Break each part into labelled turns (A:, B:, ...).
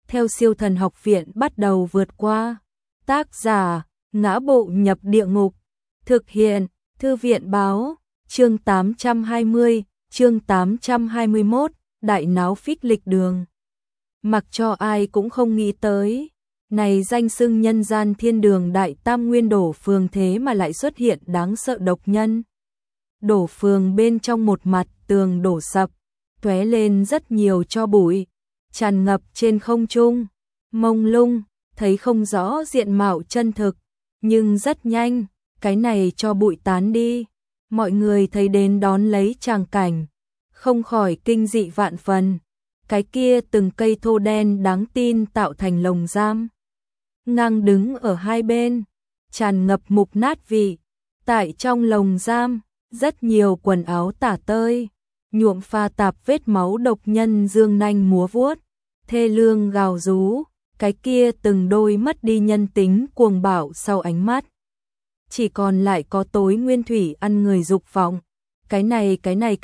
A: theo Siêu Thần Học Viện bắt đầu vượt qua. Tác giả: Ngã Bộ Nhập Địa Ngục. Thực hiện: Thư viện báo. Chương 820, chương 821, đại náo phích lịch đường. Mặc cho ai cũng không nghĩ tới, này danh xưng nhân gian thiên đường đại tam nguyên đổ phường thế mà lại xuất hiện đáng sợ độc nhân. Đổ phường bên trong một mặt tường đổ sập, tóe lên rất nhiều tro bụi, tràn ngập trên không trung, mông lung, thấy không rõ diện mạo chân thực, nhưng rất nhanh, cái này cho bụi tán đi, mọi người thấy đến đón lấy tràng cảnh, không khỏi kinh dị vạn phần. Cái kia từng cây thô đen đáng tin tạo thành lồng giam, ngang đứng ở hai bên, tràn ngập mục nát vị. Tại trong lồng giam, rất nhiều quần áo tả tơi, nhuộm pha tạp vết máu độc nhân dương nanh múa vuốt, thê lương gào rú. Cái kia từng đôi mất đi nhân tính cuồng bạo sau ánh mắt, chỉ còn lại có tối nguyên thủy ăn người dục vọng. Cái này,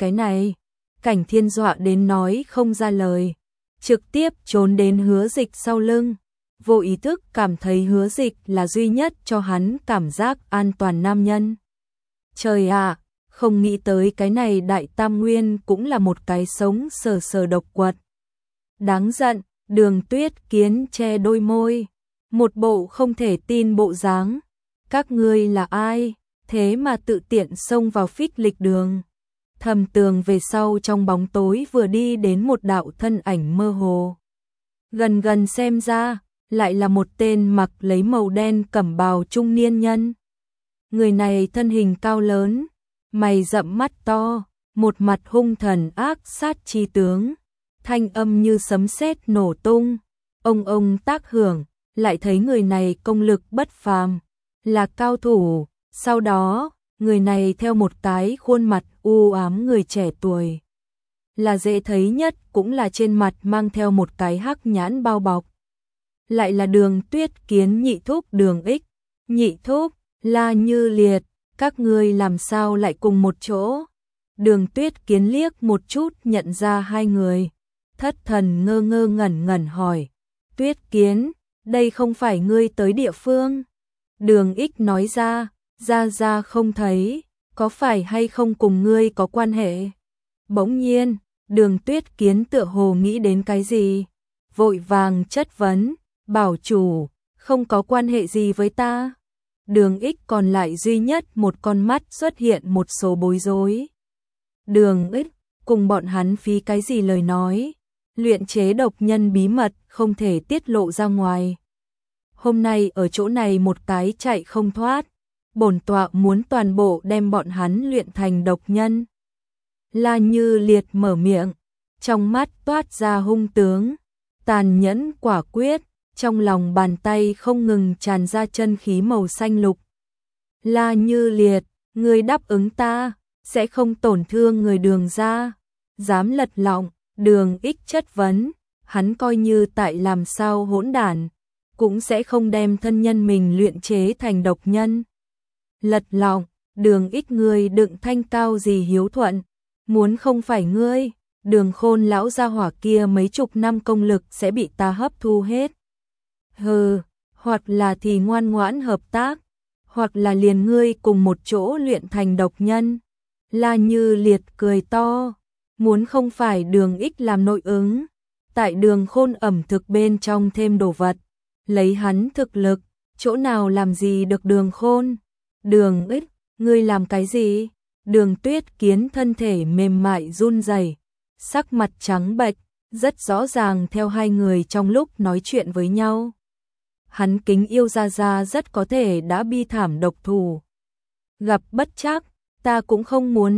A: Cảnh Thiên dọa đến nói không ra lời, trực tiếp trốn đến Hứa Dịch sau lưng, vô ý thức cảm thấy Hứa Dịch là duy nhất cho hắn cảm giác an toàn nam nhân. Trời ạ, không nghĩ tới cái này đại tam nguyên cũng là một cái sống sờ độc quật. Đáng giận. Đường Tuyết Kiến che đôi môi, một bộ không thể tin bộ dáng. Các ngươi là ai, thế mà tự tiện xông vào phích lịch đường? Thầm tường về sau trong bóng tối vừa đi đến một đạo thân ảnh mơ hồ. Gần xem ra, lại là một tên mặc lấy màu đen cẩm bào trung niên nhân. Người này thân hình cao lớn, mày rậm mắt to, một mặt hung thần ác sát chi tướng. Thanh âm như sấm sét nổ tung, ông tác hưởng, lại thấy người này công lực bất phàm, là cao thủ. Sau đó, người này theo một cái khuôn mặt u ám người trẻ tuổi, là dễ thấy nhất, cũng là trên mặt mang theo một cái hắc nhãn bao bọc. Lại là Đường Tuyết Kiến nhị thúc Đường Ích. Nhị thúc, La Như Liệt, các ngươi làm sao lại cùng một chỗ? Đường Tuyết Kiến liếc một chút nhận ra hai người. Thất thần ngơ ngẩn hỏi, Tuyết Kiến, đây không phải ngươi tới địa phương? Đường Ích nói ra không thấy, có phải hay không cùng ngươi có quan hệ? Bỗng nhiên, Đường Tuyết Kiến tựa hồ nghĩ đến cái gì, vội vàng chất vấn, bảo chủ, không có quan hệ gì với ta. Đường Ích còn lại duy nhất một con mắt xuất hiện một số bối rối. Đường Ích, cùng bọn hắn phí cái gì lời nói? Luyện chế độc nhân bí mật không thể tiết lộ ra ngoài. Hôm nay ở chỗ này một cái chạy không thoát, bổn tọa muốn toàn bộ đem bọn hắn luyện thành độc nhân. La Như Liệt mở miệng, trong mắt toát ra hung tướng, tàn nhẫn quả quyết, trong lòng bàn tay không ngừng tràn ra chân khí màu xanh lục. La Như Liệt, ngươi đáp ứng ta, sẽ không tổn thương người Đường gia, dám lật lọng. Đường Ích chất vấn, hắn coi như tại làm sao hỗn đản, cũng sẽ không đem thân nhân mình luyện chế thành độc nhân. Lật lọng, Đường Ích ngươi đựng thanh cao gì hiếu thuận, muốn không phải ngươi, Đường Khôn lão gia hỏa kia mấy chục năm công lực sẽ bị ta hấp thu hết. Hừ, hoặc là thì ngoan ngoãn hợp tác, hoặc là liền ngươi cùng một chỗ luyện thành độc nhân. La Như Liệt cười to. Muốn không phải Đường Ích làm nội ứng, tại Đường Khôn ẩm thực bên trong thêm đồ vật, lấy hắn thực lực, chỗ nào làm gì được Đường Khôn? Đường Ích, ngươi làm cái gì? Đường Tuyết Kiến thân thể mềm mại run rẩy, sắc mặt trắng bệch, rất rõ ràng theo hai người trong lúc nói chuyện với nhau. Hắn kính yêu Gia rất có thể đã bi thảm độc thủ. Gặp bất trắc, ta cũng không muốn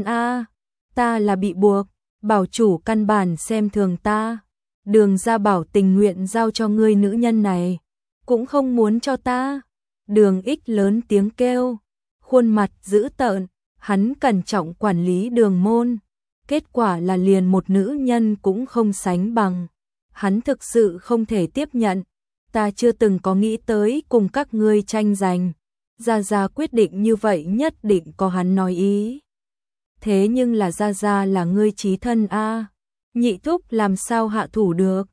A: ta là bị buộc. Bảo chủ căn bản xem thường ta, Đường gia bảo tình nguyện giao cho ngươi nữ nhân này, cũng không muốn cho ta. Đường Ích lớn tiếng kêu, khuôn mặt dữ tợn, hắn cẩn trọng quản lý Đường môn, kết quả là liền một nữ nhân cũng không sánh bằng. Hắn thực sự không thể tiếp nhận, ta chưa từng có nghĩ tới cùng các ngươi tranh giành. Gia quyết định như vậy nhất định có hắn nói ý. Thế nhưng là Gia là ngươi chí thân a, nhị thúc làm sao hạ thủ được?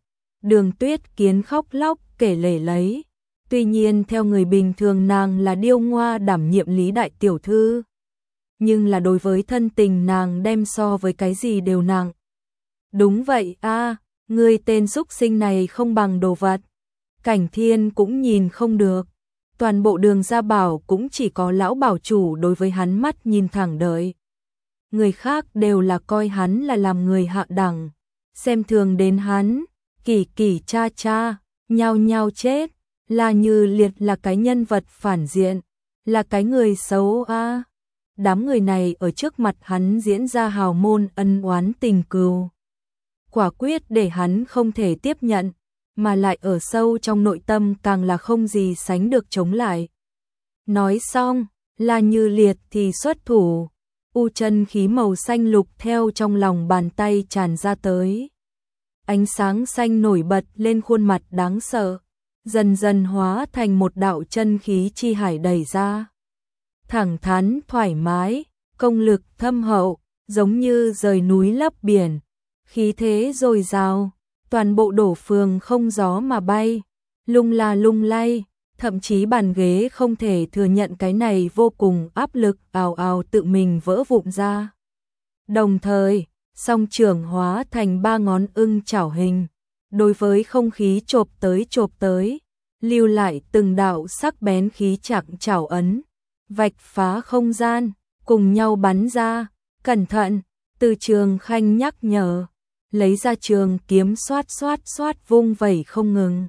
A: Đường Tuyết Kiến khóc lóc kể lể lấy. Tuy nhiên theo người bình thường nàng là điêu ngoa đảm nhiệm Lý đại tiểu thư, nhưng là đối với thân tình nàng đem so với cái gì đều nặng. Đúng vậy a, ngươi tên xúc sinh này không bằng đồ vật. Cảnh Thiên cũng nhìn không được. Toàn bộ Đường Gia Bảo cũng chỉ có lão bảo chủ đối với hắn mắt nhìn thẳng đợi. Người khác đều là coi hắn là làm người hạ đẳng, xem thường đến hắn, Kỳ Kỳ cha cha, nhao nhao chết. La Như Liệt là cái nhân vật phản diện, là cái người xấu a. Đám người này ở trước mặt hắn diễn ra hào môn ân oán tình cừu, quả quyết để hắn không thể tiếp nhận, mà lại ở sâu trong nội tâm càng là không gì sánh được chống lại. Nói xong, La Như Liệt thì xuất thủ, u chân khí màu xanh lục theo trong lòng bàn tay tràn ra tới. Ánh sáng xanh nổi bật lên khuôn mặt đáng sợ, dần dần hóa thành một đạo chân khí chi hải đẩy ra. Thẳng thắn, thoải mái, công lực thâm hậu, giống như rời núi lấp biển, khí thế dồi dào, toàn bộ đổ phường không gió mà bay, lung la lung lay, thậm chí bàn ghế không thể thừa nhận cái này vô cùng áp lực, ào ào tự mình vỡ vụn ra. Đồng thời, song trưởng hóa thành 3 ngón ưng chảo hình, đối với không khí chộp tới, lưu lại từng đạo sắc bén khí chạc chảo ấn, vạch phá không gian, cùng nhau bắn ra. Cẩn thận, Từ Trường Khanh nhắc nhở, lấy ra trường kiếm xoát vung vẩy không ngừng.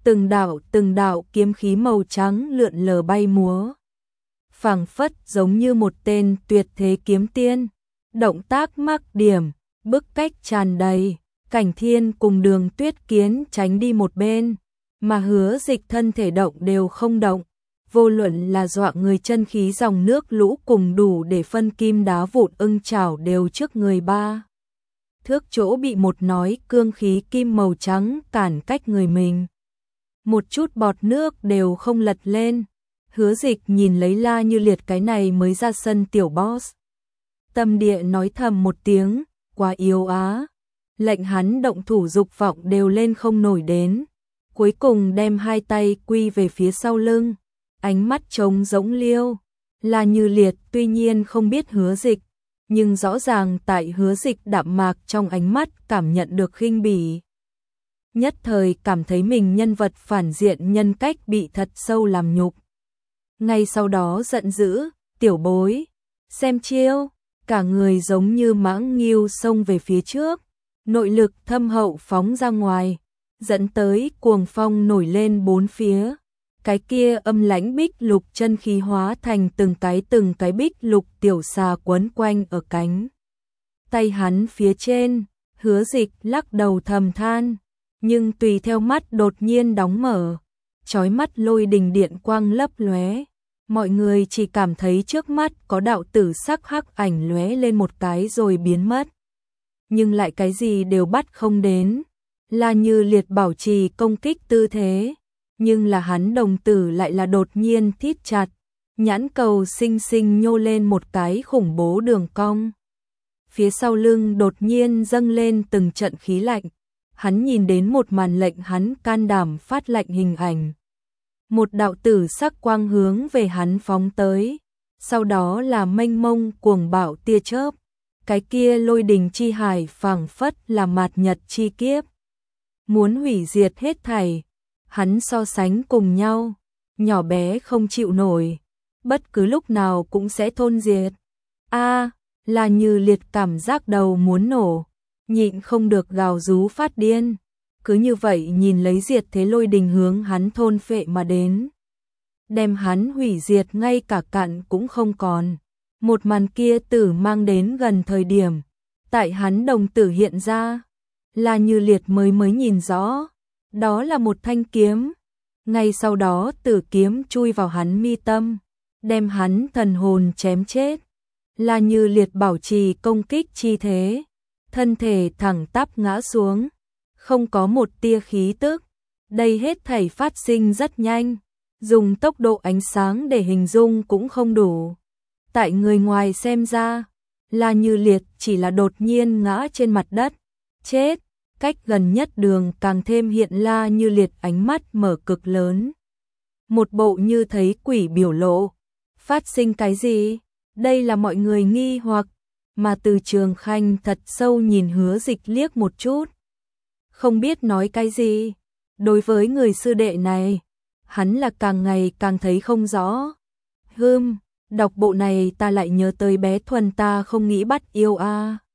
A: Từng đạo kiếm khí màu trắng lượn lờ bay múa, phảng phất giống như một tên tuyệt thế kiếm tiên. Động tác mắc điểm, bức cách tràn đầy, Cảnh Thiên cùng Đường Tuyết Kiến tránh đi một bên, mà Hứa Dịch thân thể động đều không động, vô luận là dọa người chân khí dòng nước lũ cùng đủ để phân kim đá vụn ưng chảo đều trước người 3 thước chỗ bị một nói cương khí kim màu trắng cản cách người mình. Một chút bọt nước đều không lật lên. Hứa Dịch nhìn lấy La Như Liệt cái này mới ra sân tiểu boss, tâm địa nói thầm một tiếng, quá yếu á, lệnh hắn động thủ dục vọng đều lên không nổi đến. Cuối cùng đem 2 tay quy về phía sau lưng, ánh mắt trống rỗng liêu. La Như Liệt tuy nhiên không biết Hứa Dịch, nhưng rõ ràng tại Hứa Dịch đạm mạc trong ánh mắt cảm nhận được khinh bỉ. Nhất thời cảm thấy mình nhân vật phản diện nhân cách bị thật sâu làm nhục. Ngay sau đó giận dữ, tiểu bối, xem chiêu, cả người giống như mãng nghiêu xông về phía trước, nội lực thâm hậu phóng ra ngoài, dẫn tới cuồng phong nổi lên bốn phía. Cái kia âm lãnh bích lục chân khí hóa thành từng cái bích lục tiểu xà quấn quanh ở cánh tay hắn phía trên. Hứa Dịch lắc đầu thầm than, nhưng tùy theo mắt đột nhiên đóng mở, chói mắt lôi đình điện quang lấp lóe. Mọi người chỉ cảm thấy trước mắt có đạo tử sắc hắc ảnh lóe lên một cái rồi biến mất, nhưng lại cái gì đều bắt không đến. La Như Liệt bảo trì công kích tư thế, nhưng là hắn đồng tử lại là đột nhiên thít chặt, nhãn cầu xinh xinh nhô lên một cái khủng bố đường cong. Phía sau lưng đột nhiên dâng lên từng trận khí lạnh, hắn nhìn đến một màn lệnh hắn can đảm phát lạnh hình ảnh. Một đạo tử sắc quang hướng về hắn phóng tới, sau đó là mênh mông cuồng bạo tia chớp, cái kia lôi đình chi hải phảng phất là mạt nhật chi kiếp, muốn hủy diệt hết thảy. Hắn so sánh cùng nhau, nhỏ bé không chịu nổi, bất cứ lúc nào cũng sẽ thôn diệt. A, La Như Liệt cảm giác đầu muốn nổ, nhịn không được gào rú phát điên. Cứ như vậy nhìn lấy diệt thế lôi đình hướng hắn thôn phệ mà đến, đem hắn hủy diệt ngay cả cặn cũng không còn. Một màn kia tử mang đến gần thời điểm, tại hắn đồng tử hiện ra, La Như Liệt mới nhìn rõ, đó là một thanh kiếm. Ngay sau đó tử kiếm chui vào hắn mi tâm, đem hắn thần hồn chém chết. La Như Liệt bảo trì công kích chi thế, thân thể thẳng tắp ngã xuống, không có một tia khí tức. Đây hết thảy phát sinh rất nhanh, dùng tốc độ ánh sáng để hình dung cũng không đủ. Tại người ngoài xem ra, La Như Liệt chỉ là đột nhiên ngã trên mặt đất, chết. cách gần nhất Đường càng thêm hiện La Như Liệt ánh mắt mở cực lớn. Một bộ như thấy quỷ biểu lộ. Phát sinh cái gì? Đây là mọi người nghi hoặc, mà Từ Trường Khanh thật sâu nhìn Hứa Dịch liếc một chút. Không biết nói cái gì. Đối với người sư đệ này, hắn là càng ngày càng thấy không rõ. Đọc bộ này ta lại nhớ tới bé Thuần ta không nghĩ bắt yêu a.